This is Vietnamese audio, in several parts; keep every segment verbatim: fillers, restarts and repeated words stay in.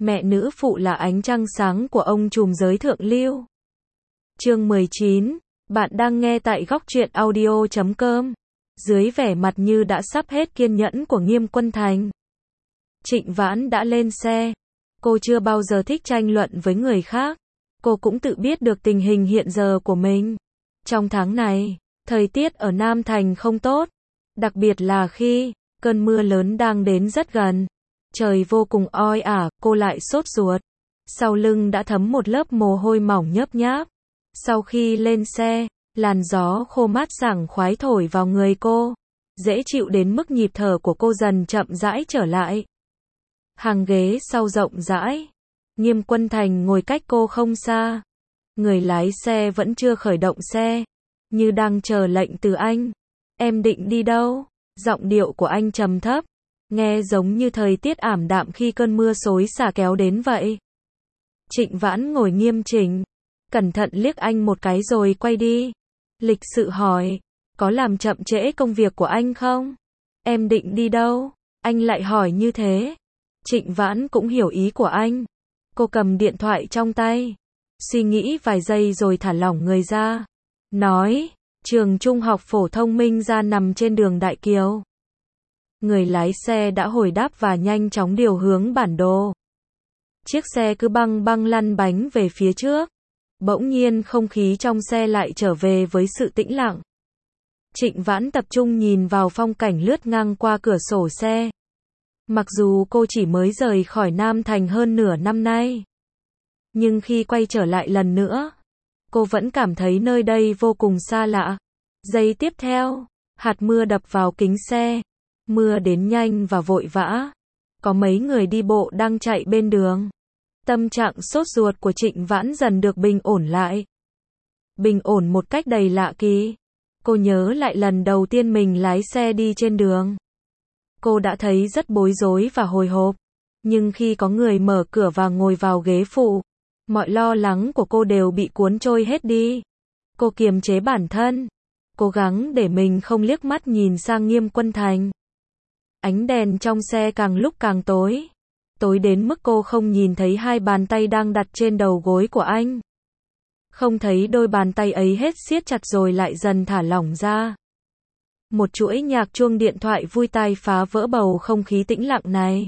Mẹ nữ phụ là ánh trăng sáng của ông trùm giới thượng lưu. Chương mười chín. Bạn đang nghe tại góc truyện audio chấm com. Dưới vẻ mặt như đã sắp hết kiên nhẫn của Nghiêm Quân Thành, Trịnh Vãn đã lên xe. Cô chưa bao giờ thích tranh luận với người khác. Cô cũng tự biết được tình hình hiện giờ của mình. Trong tháng này, thời tiết ở Nam Thành không tốt. Đặc biệt là khi cơn mưa lớn đang đến rất gần. Trời vô cùng oi ả, cô lại sốt ruột. Sau lưng đã thấm một lớp mồ hôi mỏng nhớp nháp. Sau khi lên xe, làn gió khô mát sảng khoái thổi vào người cô. Dễ chịu đến mức nhịp thở của cô dần chậm rãi trở lại. Hàng ghế sau rộng rãi. Nghiêm Quân Thành ngồi cách cô không xa. Người lái xe vẫn chưa khởi động xe, như đang chờ lệnh từ anh. Em định đi đâu? Giọng điệu của anh trầm thấp, nghe giống như thời tiết ảm đạm khi cơn mưa xối xả kéo đến vậy. Trịnh Vãn ngồi nghiêm chỉnh, cẩn thận liếc anh một cái rồi quay đi. Lịch sự hỏi, có làm chậm trễ công việc của anh không? Em định đi đâu? Anh lại hỏi như thế. Trịnh Vãn cũng hiểu ý của anh. Cô cầm điện thoại trong tay, suy nghĩ vài giây rồi thả lỏng người ra. Nói, trường trung học phổ thông Minh Gia nằm trên đường Đại Kiều. Người lái xe đã hồi đáp và nhanh chóng điều hướng bản đồ. Chiếc xe cứ băng băng lăn bánh về phía trước. Bỗng nhiên không khí trong xe lại trở về với sự tĩnh lặng. Trịnh Vãn tập trung nhìn vào phong cảnh lướt ngang qua cửa sổ xe. Mặc dù cô chỉ mới rời khỏi Nam Thành hơn nửa năm nay, nhưng khi quay trở lại lần nữa, cô vẫn cảm thấy nơi đây vô cùng xa lạ. Giây tiếp theo, hạt mưa đập vào kính xe. Mưa đến nhanh và vội vã. Có mấy người đi bộ đang chạy bên đường. Tâm trạng sốt ruột của Trịnh Vãn dần được bình ổn lại. Bình ổn một cách đầy lạ kỳ. Cô nhớ lại lần đầu tiên mình lái xe đi trên đường. Cô đã thấy rất bối rối và hồi hộp. Nhưng khi có người mở cửa và ngồi vào ghế phụ, mọi lo lắng của cô đều bị cuốn trôi hết đi. Cô kiềm chế bản thân, cố gắng để mình không liếc mắt nhìn sang Nghiêm Quân Thành. Ánh đèn trong xe càng lúc càng tối. Tối đến mức cô không nhìn thấy hai bàn tay đang đặt trên đầu gối của anh. Không thấy đôi bàn tay ấy hết siết chặt rồi lại dần thả lỏng ra. Một chuỗi nhạc chuông điện thoại vui tai phá vỡ bầu không khí tĩnh lặng này.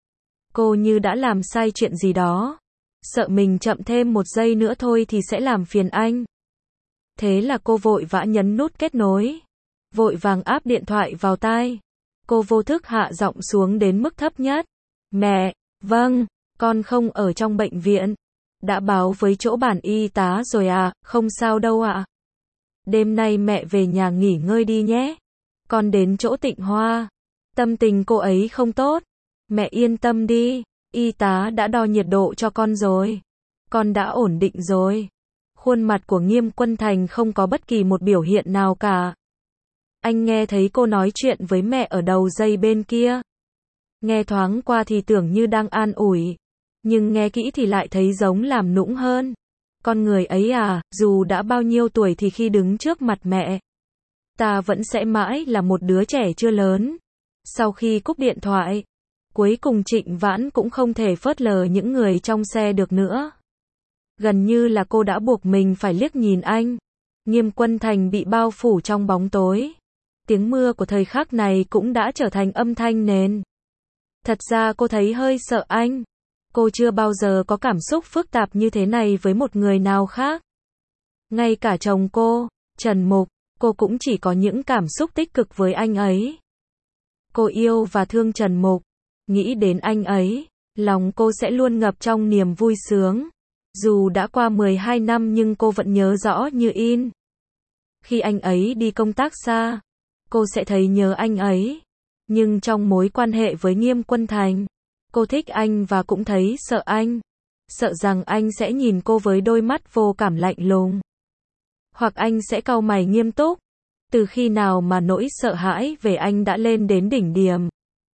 Cô như đã làm sai chuyện gì đó. Sợ mình chậm thêm một giây nữa thôi thì sẽ làm phiền anh. Thế là cô vội vã nhấn nút kết nối. Vội vàng áp điện thoại vào tai. Cô vô thức hạ giọng xuống đến mức thấp nhất. Mẹ, vâng, con không ở trong bệnh viện. Đã báo với chỗ bản y tá rồi à, không sao đâu ạ. Đêm nay mẹ về nhà nghỉ ngơi đi nhé. Con đến chỗ Tịnh Hoa. Tâm tình cô ấy không tốt. Mẹ yên tâm đi, y tá đã đo nhiệt độ cho con rồi. Con đã ổn định rồi. Khuôn mặt của Nghiêm Quân Thành không có bất kỳ một biểu hiện nào cả. Anh nghe thấy cô nói chuyện với mẹ ở đầu dây bên kia. Nghe thoáng qua thì tưởng như đang an ủi. Nhưng nghe kỹ thì lại thấy giống làm nũng hơn. Con người ấy à, dù đã bao nhiêu tuổi thì khi đứng trước mặt mẹ, ta vẫn sẽ mãi là một đứa trẻ chưa lớn. Sau khi cúp điện thoại, cuối cùng Trịnh Vãn cũng không thể phớt lờ những người trong xe được nữa. Gần như là cô đã buộc mình phải liếc nhìn anh. Nghiêm Quân Thành bị bao phủ trong bóng tối. Tiếng mưa của thời khắc này cũng đã trở thành âm thanh nền. Thật ra cô thấy hơi sợ anh. Cô chưa bao giờ có cảm xúc phức tạp như thế này với một người nào khác. Ngay cả chồng cô, Trần Mục, cô cũng chỉ có những cảm xúc tích cực với anh ấy. Cô yêu và thương Trần Mục. Nghĩ đến anh ấy, lòng cô sẽ luôn ngập trong niềm vui sướng. Dù đã qua mười hai năm nhưng cô vẫn nhớ rõ như in. Khi anh ấy đi công tác xa, cô sẽ thấy nhớ anh ấy. Nhưng trong mối quan hệ với Nghiêm Quân Thành, cô thích anh và cũng thấy sợ anh. Sợ rằng anh sẽ nhìn cô với đôi mắt vô cảm lạnh lùng. Hoặc anh sẽ cau mày nghiêm túc. Từ khi nào mà nỗi sợ hãi về anh đã lên đến đỉnh điểm.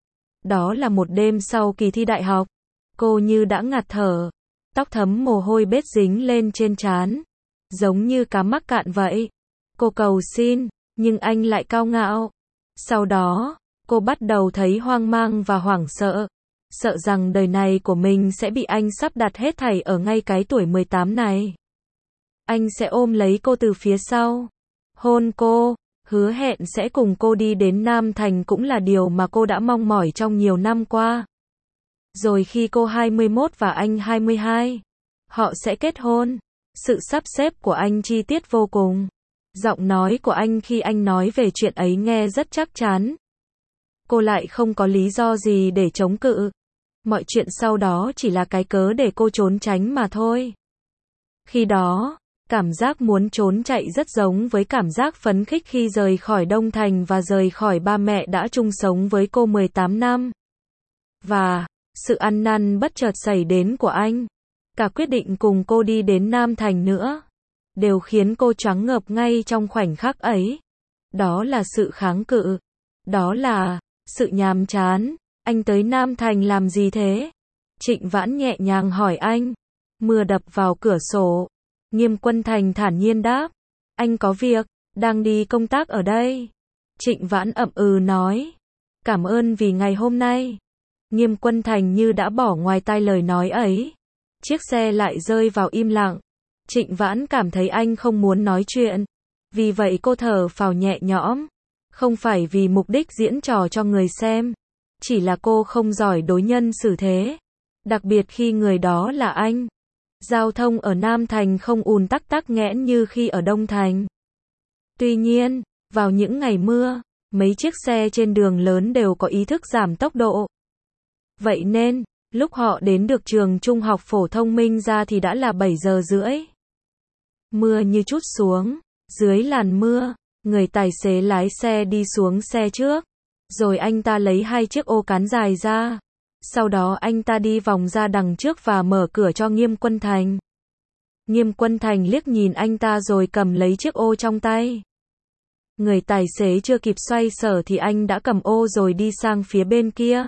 Đó là một đêm sau kỳ thi đại học. Cô như đã ngạt thở. Tóc thấm mồ hôi bết dính lên trên trán. Giống như cá mắc cạn vậy. Cô cầu xin, nhưng anh lại cao ngạo. Sau đó, cô bắt đầu thấy hoang mang và hoảng sợ. sợ rằng đời này của mình sẽ bị anh sắp đặt hết thảy ở ngay cái tuổi mười tám này. Anh sẽ ôm lấy cô từ phía sau, hôn cô, hứa hẹn sẽ cùng cô đi đến Nam Thành cũng là điều mà cô đã mong mỏi trong nhiều năm qua. Rồi khi cô hai mươi mốt và anh hai mươi hai, họ sẽ kết hôn. Sự sắp xếp của anh chi tiết vô cùng. Giọng nói của anh khi anh nói về chuyện ấy nghe rất chắc chắn. Cô lại không có lý do gì để chống cự. Mọi chuyện sau đó chỉ là cái cớ để cô trốn tránh mà thôi. Khi đó, cảm giác muốn trốn chạy rất giống với cảm giác phấn khích khi rời khỏi Đông Thành và rời khỏi ba mẹ đã chung sống với cô mười tám năm. Và, sự ăn năn bất chợt xảy đến của anh, cả quyết định cùng cô đi đến Nam Thành nữa, đều khiến cô choáng ngợp ngay trong khoảnh khắc ấy. Đó là sự kháng cự. Đó là sự nhàm chán. Anh tới Nam Thành làm gì thế? Trịnh Vãn nhẹ nhàng hỏi anh. Mưa đập vào cửa sổ. Nghiêm Quân Thành thản nhiên đáp. Anh có việc, đang đi công tác ở đây. Trịnh Vãn ậm ừ nói. Cảm ơn vì ngày hôm nay. Nghiêm Quân Thành như đã bỏ ngoài tai lời nói ấy. Chiếc xe lại rơi vào im lặng. Trịnh Vãn cảm thấy anh không muốn nói chuyện. Vì vậy cô thở phào nhẹ nhõm. Không phải vì mục đích diễn trò cho người xem. Chỉ là cô không giỏi đối nhân xử thế. Đặc biệt khi người đó là anh. Giao thông ở Nam Thành không ùn tắc tắc nghẽn như khi ở Đông Thành. Tuy nhiên, vào những ngày mưa, mấy chiếc xe trên đường lớn đều có ý thức giảm tốc độ. Vậy nên, lúc họ đến được trường trung học phổ thông Minh Gia thì đã là bảy giờ rưỡi. Mưa như trút xuống. Dưới làn mưa, người tài xế lái xe đi xuống xe trước. Rồi anh ta lấy hai chiếc ô cán dài ra. Sau đó anh ta đi vòng ra đằng trước và mở cửa cho Nghiêm Quân Thành. Nghiêm Quân Thành liếc nhìn anh ta rồi cầm lấy chiếc ô trong tay. Người tài xế chưa kịp xoay sở thì anh đã cầm ô rồi đi sang phía bên kia.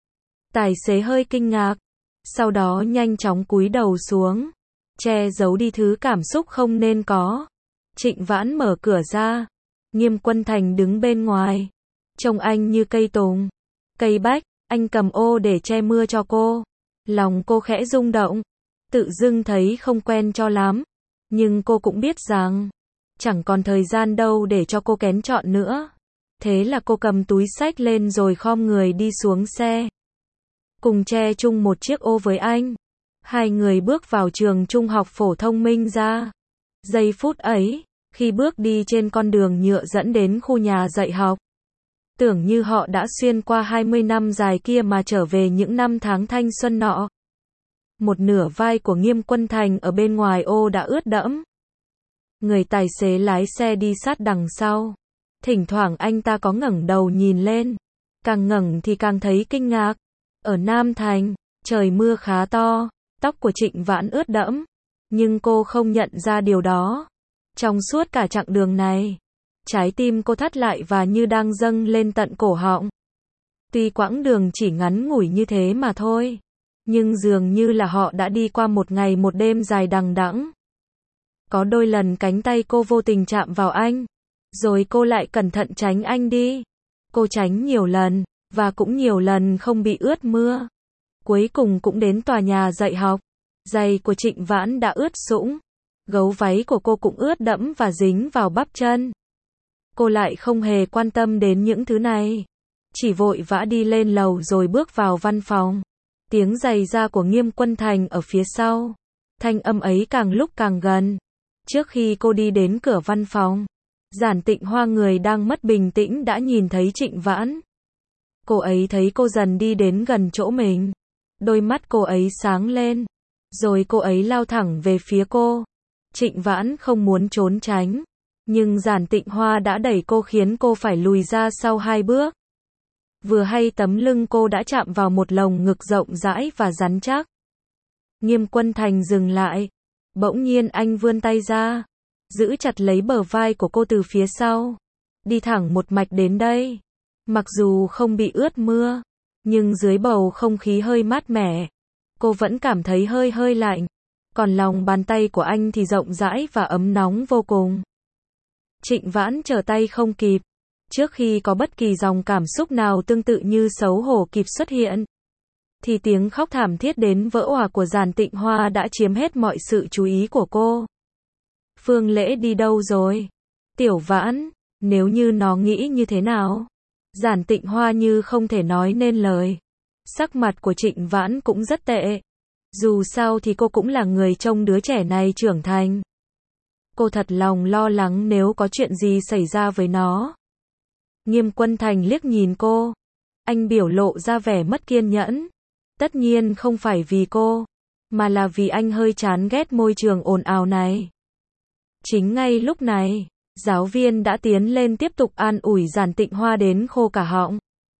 Tài xế hơi kinh ngạc. Sau đó nhanh chóng cúi đầu xuống. Che giấu đi thứ cảm xúc không nên có. Trịnh Vãn mở cửa ra. Nghiêm Quân Thành đứng bên ngoài. Trông anh như cây tùng, cây bách. Anh cầm ô để che mưa cho cô. Lòng cô khẽ rung động. Tự dưng thấy không quen cho lắm. Nhưng cô cũng biết rằng chẳng còn thời gian đâu để cho cô kén chọn nữa. Thế là cô cầm túi xách lên rồi khom người đi xuống xe. Cùng che chung một chiếc ô với anh. Hai người bước vào trường trung học phổ thông Minh Gia. Giây phút ấy, khi bước đi trên con đường nhựa dẫn đến khu nhà dạy học, tưởng như họ đã xuyên qua hai mươi năm dài kia mà trở về những năm tháng thanh xuân nọ. Một nửa vai của Nghiêm Quân Thành ở bên ngoài ô đã ướt đẫm. Người tài xế lái xe đi sát đằng sau. Thỉnh thoảng anh ta có ngẩng đầu nhìn lên. Càng ngẩng thì càng thấy kinh ngạc. Ở Nam Thành, trời mưa khá to. Tóc của Trịnh Vãn ướt đẫm. Nhưng cô không nhận ra điều đó. Trong suốt cả chặng đường này, trái tim cô thắt lại và như đang dâng lên tận cổ họng. Tuy quãng đường chỉ ngắn ngủi như thế mà thôi, nhưng dường như là họ đã đi qua một ngày một đêm dài đằng đẵng. Có đôi lần cánh tay cô vô tình chạm vào anh, rồi cô lại cẩn thận tránh anh đi. Cô tránh nhiều lần, và cũng nhiều lần không bị ướt mưa. Cuối cùng cũng đến tòa nhà dạy học. Giày của Trịnh Vãn đã ướt sũng. Gấu váy của cô cũng ướt đẫm và dính vào bắp chân. Cô lại không hề quan tâm đến những thứ này. Chỉ vội vã đi lên lầu rồi bước vào văn phòng. Tiếng giày da của Nghiêm Quân Thành ở phía sau. Thanh âm ấy càng lúc càng gần. Trước khi cô đi đến cửa văn phòng, Giản Tịnh Hoa người đang mất bình tĩnh đã nhìn thấy Trịnh Vãn. Cô ấy thấy cô dần đi đến gần chỗ mình. Đôi mắt cô ấy sáng lên. Rồi cô ấy lao thẳng về phía cô. Trịnh Vãn không muốn trốn tránh. Nhưng Giản Tịnh Hoa đã đẩy cô khiến cô phải lùi ra sau hai bước. Vừa hay tấm lưng cô đã chạm vào một lồng ngực rộng rãi và rắn chắc. Nghiêm Quân Thành dừng lại. Bỗng nhiên anh vươn tay ra. Giữ chặt lấy bờ vai của cô từ phía sau. Đi thẳng một mạch đến đây. Mặc dù không bị ướt mưa, nhưng dưới bầu không khí hơi mát mẻ, cô vẫn cảm thấy hơi hơi lạnh. Còn lòng bàn tay của anh thì rộng rãi và ấm nóng vô cùng. Trịnh Vãn trở tay không kịp. Trước khi có bất kỳ dòng cảm xúc nào tương tự như xấu hổ kịp xuất hiện, thì tiếng khóc thảm thiết đến vỡ òa của Giản Tịnh Hoa đã chiếm hết mọi sự chú ý của cô. Phương Lễ đi đâu rồi? Tiểu Vãn, nếu như nó nghĩ như thế nào? Giản Tịnh Hoa như không thể nói nên lời. Sắc mặt của Trịnh Vãn cũng rất tệ. Dù sao thì cô cũng là người trông đứa trẻ này trưởng thành. Cô thật lòng lo lắng nếu có chuyện gì xảy ra với nó. Nghiêm Quân Thành liếc nhìn cô. Anh biểu lộ ra vẻ mất kiên nhẫn. Tất nhiên không phải vì cô, mà là vì anh hơi chán ghét môi trường ồn ào này. Chính ngay lúc này, giáo viên đã tiến lên tiếp tục an ủi Giản Tịnh Hoa đến khô cả họng.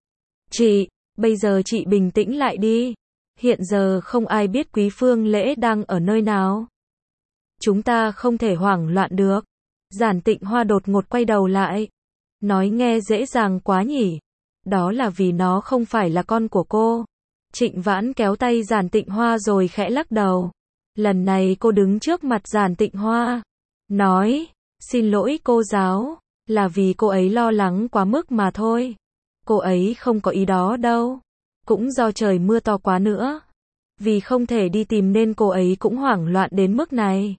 Chị, bây giờ chị bình tĩnh lại đi. Hiện giờ không ai biết Quý Phương Lễ đang ở nơi nào. Chúng ta không thể hoảng loạn được. Giản Tịnh Hoa đột ngột quay đầu lại. Nói nghe dễ dàng quá nhỉ. Đó là vì nó không phải là con của cô. Trịnh Vãn kéo tay Giản Tịnh Hoa rồi khẽ lắc đầu. Lần này cô đứng trước mặt Giản Tịnh Hoa. Nói, xin lỗi cô giáo, là vì cô ấy lo lắng quá mức mà thôi. Cô ấy không có ý đó đâu. Cũng do trời mưa to quá nữa. Vì không thể đi tìm nên cô ấy cũng hoảng loạn đến mức này.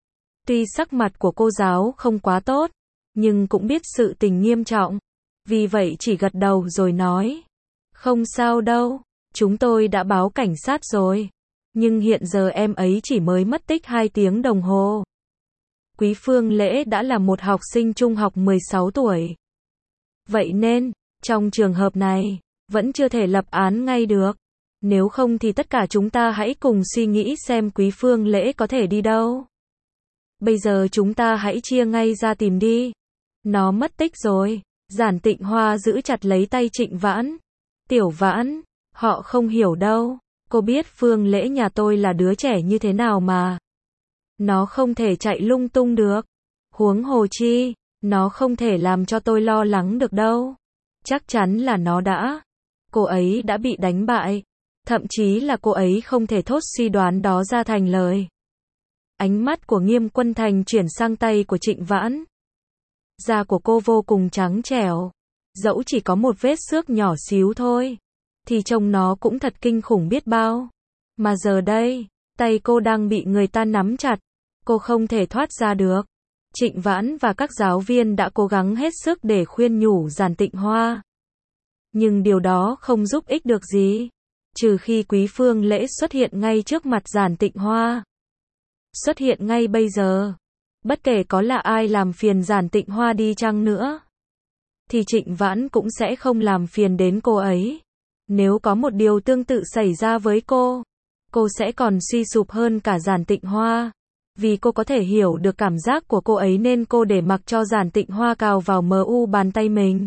Tuy sắc mặt của cô giáo không quá tốt, nhưng cũng biết sự tình nghiêm trọng. Vì vậy chỉ gật đầu rồi nói. Không sao đâu, chúng tôi đã báo cảnh sát rồi. Nhưng hiện giờ em ấy chỉ mới mất tích hai tiếng đồng hồ. Quý Phương Lễ đã là một học sinh trung học mười sáu tuổi. Vậy nên, trong trường hợp này, vẫn chưa thể lập án ngay được. Nếu không thì tất cả chúng ta hãy cùng suy nghĩ xem Quý Phương Lễ có thể đi đâu. Bây giờ chúng ta hãy chia ngay ra tìm đi. Nó mất tích rồi. Giản Tịnh Hoa giữ chặt lấy tay Trịnh Vãn. Tiểu Vãn, họ không hiểu đâu. Cô biết Phương Lễ nhà tôi là đứa trẻ như thế nào mà. Nó không thể chạy lung tung được. Huống hồ chi, nó không thể làm cho tôi lo lắng được đâu. Chắc chắn là nó đã. Cô ấy đã bị đánh bại. Thậm chí là cô ấy không thể thốt suy đoán đó ra thành lời. Ánh mắt của Nghiêm Quân Thành chuyển sang tay của Trịnh Vãn. Da của cô vô cùng trắng trẻo. Dẫu chỉ có một vết xước nhỏ xíu thôi. Thì trông nó cũng thật kinh khủng biết bao. Mà giờ đây, tay cô đang bị người ta nắm chặt. Cô không thể thoát ra được. Trịnh Vãn và các giáo viên đã cố gắng hết sức để khuyên nhủ Giản Tịnh Hoa. Nhưng điều đó không giúp ích được gì. Trừ khi Quý Phương Lễ xuất hiện ngay trước mặt Giản Tịnh Hoa. Xuất hiện ngay bây giờ. Bất kể có là ai làm phiền Giản Tịnh Hoa đi chăng nữa. Thì Trịnh Vãn cũng sẽ không làm phiền đến cô ấy. Nếu có một điều tương tự xảy ra với cô, cô sẽ còn suy sụp hơn cả Giản Tịnh Hoa. Vì cô có thể hiểu được cảm giác của cô ấy nên cô để mặc cho Giản Tịnh Hoa cào vào mờ u bàn tay mình.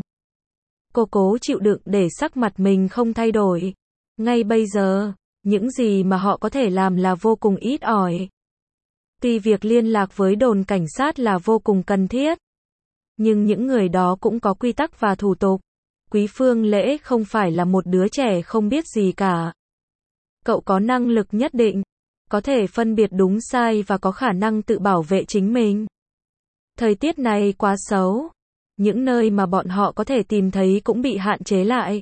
Cô cố chịu đựng để sắc mặt mình không thay đổi. Ngay bây giờ, những gì mà họ có thể làm là vô cùng ít ỏi. Tuy việc liên lạc với đồn cảnh sát là vô cùng cần thiết, nhưng những người đó cũng có quy tắc và thủ tục. Quý Phương Lễ không phải là một đứa trẻ không biết gì cả. Cậu có năng lực nhất định, có thể phân biệt đúng sai và có khả năng tự bảo vệ chính mình. Thời tiết này quá xấu. Những nơi mà bọn họ có thể tìm thấy cũng bị hạn chế lại.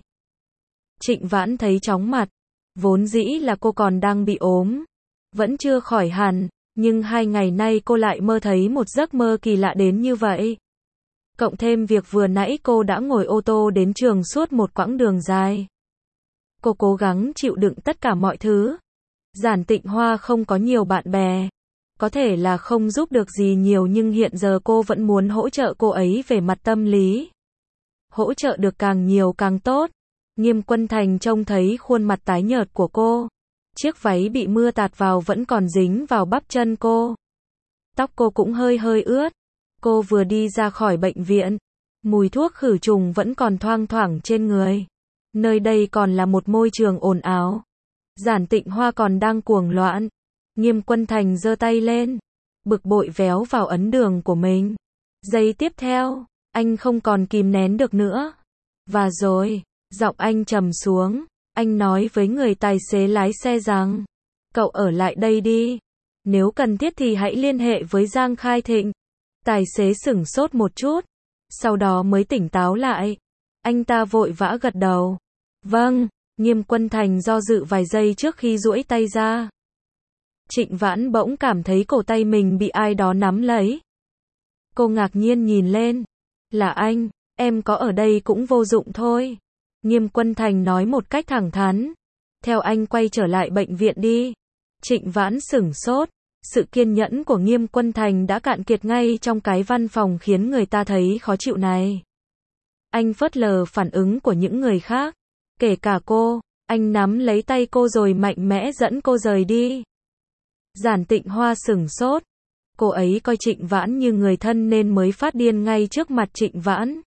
Trịnh Vãn thấy chóng mặt. Vốn dĩ là cô còn đang bị ốm. Vẫn chưa khỏi hẳn. Nhưng hai ngày nay cô lại mơ thấy một giấc mơ kỳ lạ đến như vậy. Cộng thêm việc vừa nãy cô đã ngồi ô tô đến trường suốt một quãng đường dài. Cô cố gắng chịu đựng tất cả mọi thứ. Giản Tịnh Hoa không có nhiều bạn bè. Có thể là không giúp được gì nhiều nhưng hiện giờ cô vẫn muốn hỗ trợ cô ấy về mặt tâm lý. Hỗ trợ được càng nhiều càng tốt. Nghiêm Quân Thành trông thấy khuôn mặt tái nhợt của cô. Chiếc váy bị mưa tạt vào vẫn còn dính vào bắp chân cô. Tóc cô cũng hơi hơi ướt. Cô vừa đi ra khỏi bệnh viện. Mùi thuốc khử trùng vẫn còn thoang thoảng trên người. Nơi đây còn là một môi trường ồn ào. Giản Tịnh Hoa còn đang cuồng loạn. Nghiêm Quân Thành giơ tay lên. Bực bội véo vào ấn đường của mình. Giây tiếp theo, anh không còn kìm nén được nữa. Và rồi, giọng anh trầm xuống. Anh nói với người tài xế lái xe rằng, cậu ở lại đây đi. Nếu cần thiết thì hãy liên hệ với Giang Khai Thịnh. Tài xế sửng sốt một chút. Sau đó mới tỉnh táo lại. Anh ta vội vã gật đầu. Vâng, Nghiêm Quân Thành do dự vài giây trước khi duỗi tay ra. Trịnh Vãn bỗng cảm thấy cổ tay mình bị ai đó nắm lấy. Cô ngạc nhiên nhìn lên. Là anh, em có ở đây cũng vô dụng thôi. Nghiêm Quân Thành nói một cách thẳng thắn. Theo anh quay trở lại bệnh viện đi. Trịnh Vãn sửng sốt. Sự kiên nhẫn của Nghiêm Quân Thành đã cạn kiệt ngay trong cái văn phòng khiến người ta thấy khó chịu này. Anh phớt lờ phản ứng của những người khác. Kể cả cô. Anh nắm lấy tay cô rồi mạnh mẽ dẫn cô rời đi. Giản Tịnh Hoa sửng sốt. Cô ấy coi Trịnh Vãn như người thân nên mới phát điên ngay trước mặt Trịnh Vãn.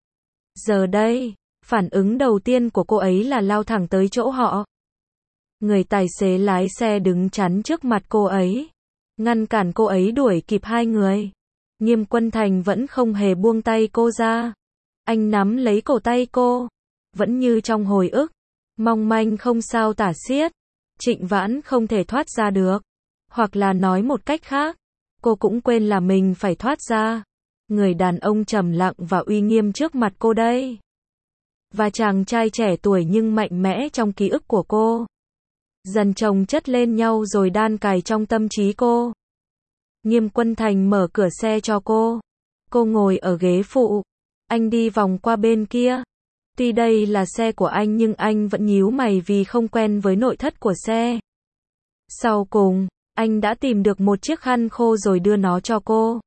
Giờ đây, phản ứng đầu tiên của cô ấy là lao thẳng tới chỗ họ. Người tài xế lái xe đứng chắn trước mặt cô ấy, ngăn cản cô ấy đuổi kịp hai người. Nghiêm Quân Thành vẫn không hề buông tay cô ra. Anh nắm lấy cổ tay cô, vẫn như trong hồi ức, mong manh không sao tả xiết. Trịnh Vãn không thể thoát ra được. Hoặc là nói một cách khác, cô cũng quên là mình phải thoát ra. Người đàn ông trầm lặng và uy nghiêm trước mặt cô đây. Và chàng trai trẻ tuổi nhưng mạnh mẽ trong ký ức của cô. Dần chồng chất lên nhau rồi đan cài trong tâm trí cô. Nghiêm Quân Thành mở cửa xe cho cô. Cô ngồi ở ghế phụ. Anh đi vòng qua bên kia. Tuy đây là xe của anh nhưng anh vẫn nhíu mày vì không quen với nội thất của xe. Sau cùng, anh đã tìm được một chiếc khăn khô rồi đưa nó cho cô.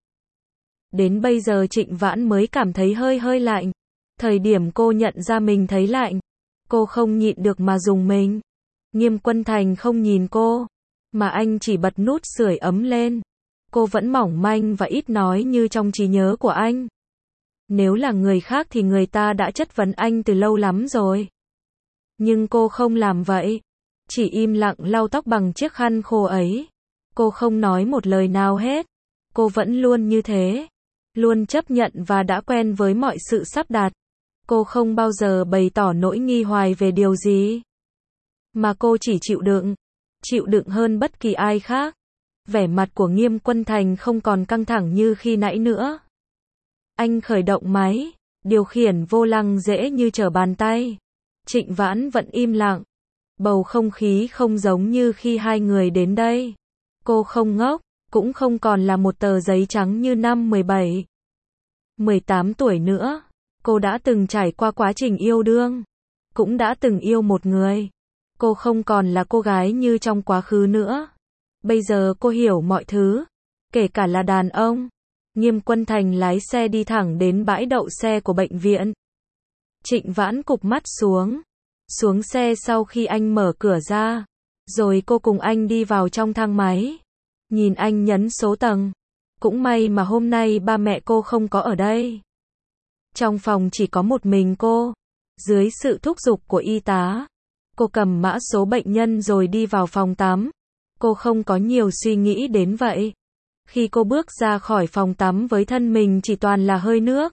Đến bây giờ Trịnh Vãn mới cảm thấy hơi hơi lạnh. Thời điểm cô nhận ra mình thấy lạnh, cô không nhịn được mà rùng mình. Nghiêm Quân Thành không nhìn cô, mà anh chỉ bật nút sưởi ấm lên. Cô vẫn mỏng manh và ít nói như trong trí nhớ của anh. Nếu là người khác thì người ta đã chất vấn anh từ lâu lắm rồi. Nhưng cô không làm vậy. Chỉ im lặng lau tóc bằng chiếc khăn khô ấy. Cô không nói một lời nào hết. Cô vẫn luôn như thế. Luôn chấp nhận và đã quen với mọi sự sắp đặt. Cô không bao giờ bày tỏ nỗi nghi hoài về điều gì. Mà cô chỉ chịu đựng. Chịu đựng hơn bất kỳ ai khác. Vẻ mặt của Nghiêm Quân Thành không còn căng thẳng như khi nãy nữa. Anh khởi động máy. Điều khiển vô lăng dễ như trở bàn tay. Trịnh Vãn vẫn im lặng. Bầu không khí không giống như khi hai người đến đây. Cô không ngốc. Cũng không còn là một tờ giấy trắng như năm mười bảy, mười tám tuổi nữa. Cô đã từng trải qua quá trình yêu đương. Cũng đã từng yêu một người. Cô không còn là cô gái như trong quá khứ nữa. Bây giờ cô hiểu mọi thứ. Kể cả là đàn ông. Nghiêm Quân Thành lái xe đi thẳng đến bãi đậu xe của bệnh viện. Trịnh Vãn cụp mắt xuống. Xuống xe sau khi anh mở cửa ra. Rồi cô cùng anh đi vào trong thang máy. Nhìn anh nhấn số tầng. Cũng may mà hôm nay ba mẹ cô không có ở đây. Trong phòng chỉ có một mình cô. Dưới sự thúc giục của y tá, cô cầm mã số bệnh nhân rồi đi vào phòng tắm. Cô không có nhiều suy nghĩ đến vậy. Khi cô bước ra khỏi phòng tắm với thân mình chỉ toàn là hơi nước.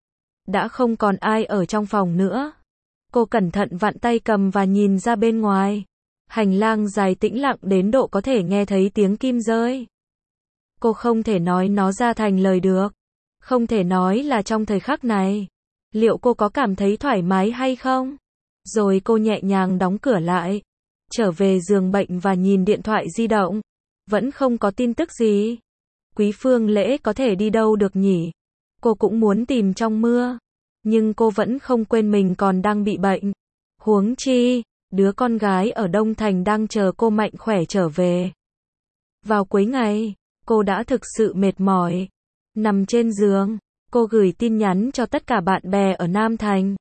Đã không còn ai ở trong phòng nữa. Cô cẩn thận vặn tay cầm và nhìn ra bên ngoài. Hành lang dài tĩnh lặng đến độ có thể nghe thấy tiếng kim rơi. Cô không thể nói nó ra thành lời được. Không thể nói là trong thời khắc này. Liệu cô có cảm thấy thoải mái hay không? Rồi cô nhẹ nhàng đóng cửa lại. Trở về giường bệnh và nhìn điện thoại di động. Vẫn không có tin tức gì. Quý Phương Lễ có thể đi đâu được nhỉ? Cô cũng muốn tìm trong mưa. Nhưng cô vẫn không quên mình còn đang bị bệnh. Huống chi, đứa con gái ở Đông Thành đang chờ cô mạnh khỏe trở về. Vào cuối ngày, cô đã thực sự mệt mỏi. Nằm trên giường, cô gửi tin nhắn cho tất cả bạn bè ở Nam Thành.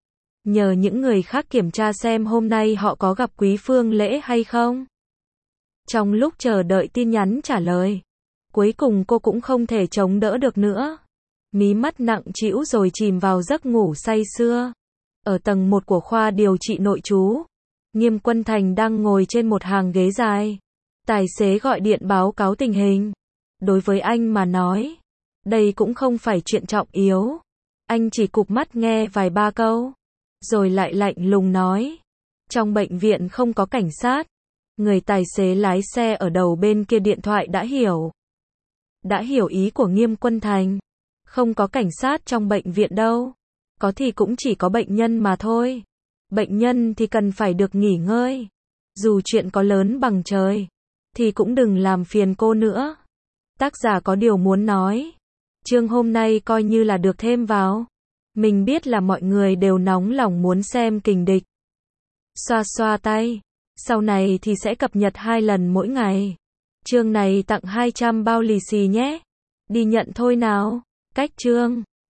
Nhờ những người khác kiểm tra xem hôm nay họ có gặp Quý Phương Lễ hay không. Trong lúc chờ đợi tin nhắn trả lời, cuối cùng cô cũng không thể chống đỡ được nữa. Mí mắt nặng trĩu rồi chìm vào giấc ngủ say sưa. Ở tầng một của khoa điều trị nội trú, Nghiêm Quân Thành đang ngồi trên một hàng ghế dài. Tài xế gọi điện báo cáo tình hình. Đối với anh mà nói, đây cũng không phải chuyện trọng yếu. Anh chỉ cụp mắt nghe vài ba câu, rồi lại lạnh lùng nói. Trong bệnh viện không có cảnh sát. Người tài xế lái xe ở đầu bên kia điện thoại đã hiểu. Đã hiểu ý của Nghiêm Quân Thành. Không có cảnh sát trong bệnh viện đâu. Có thì cũng chỉ có bệnh nhân mà thôi. Bệnh nhân thì cần phải được nghỉ ngơi. Dù chuyện có lớn bằng trời, thì cũng đừng làm phiền cô nữa. Tác giả có điều muốn nói. Chương hôm nay coi như là được thêm vào. Mình biết là mọi người đều nóng lòng muốn xem kình địch. Xoa xoa tay. Sau này thì sẽ cập nhật hai lần mỗi ngày. Chương này tặng hai trăm bao lì xì nhé. Đi nhận thôi nào. Cách chương.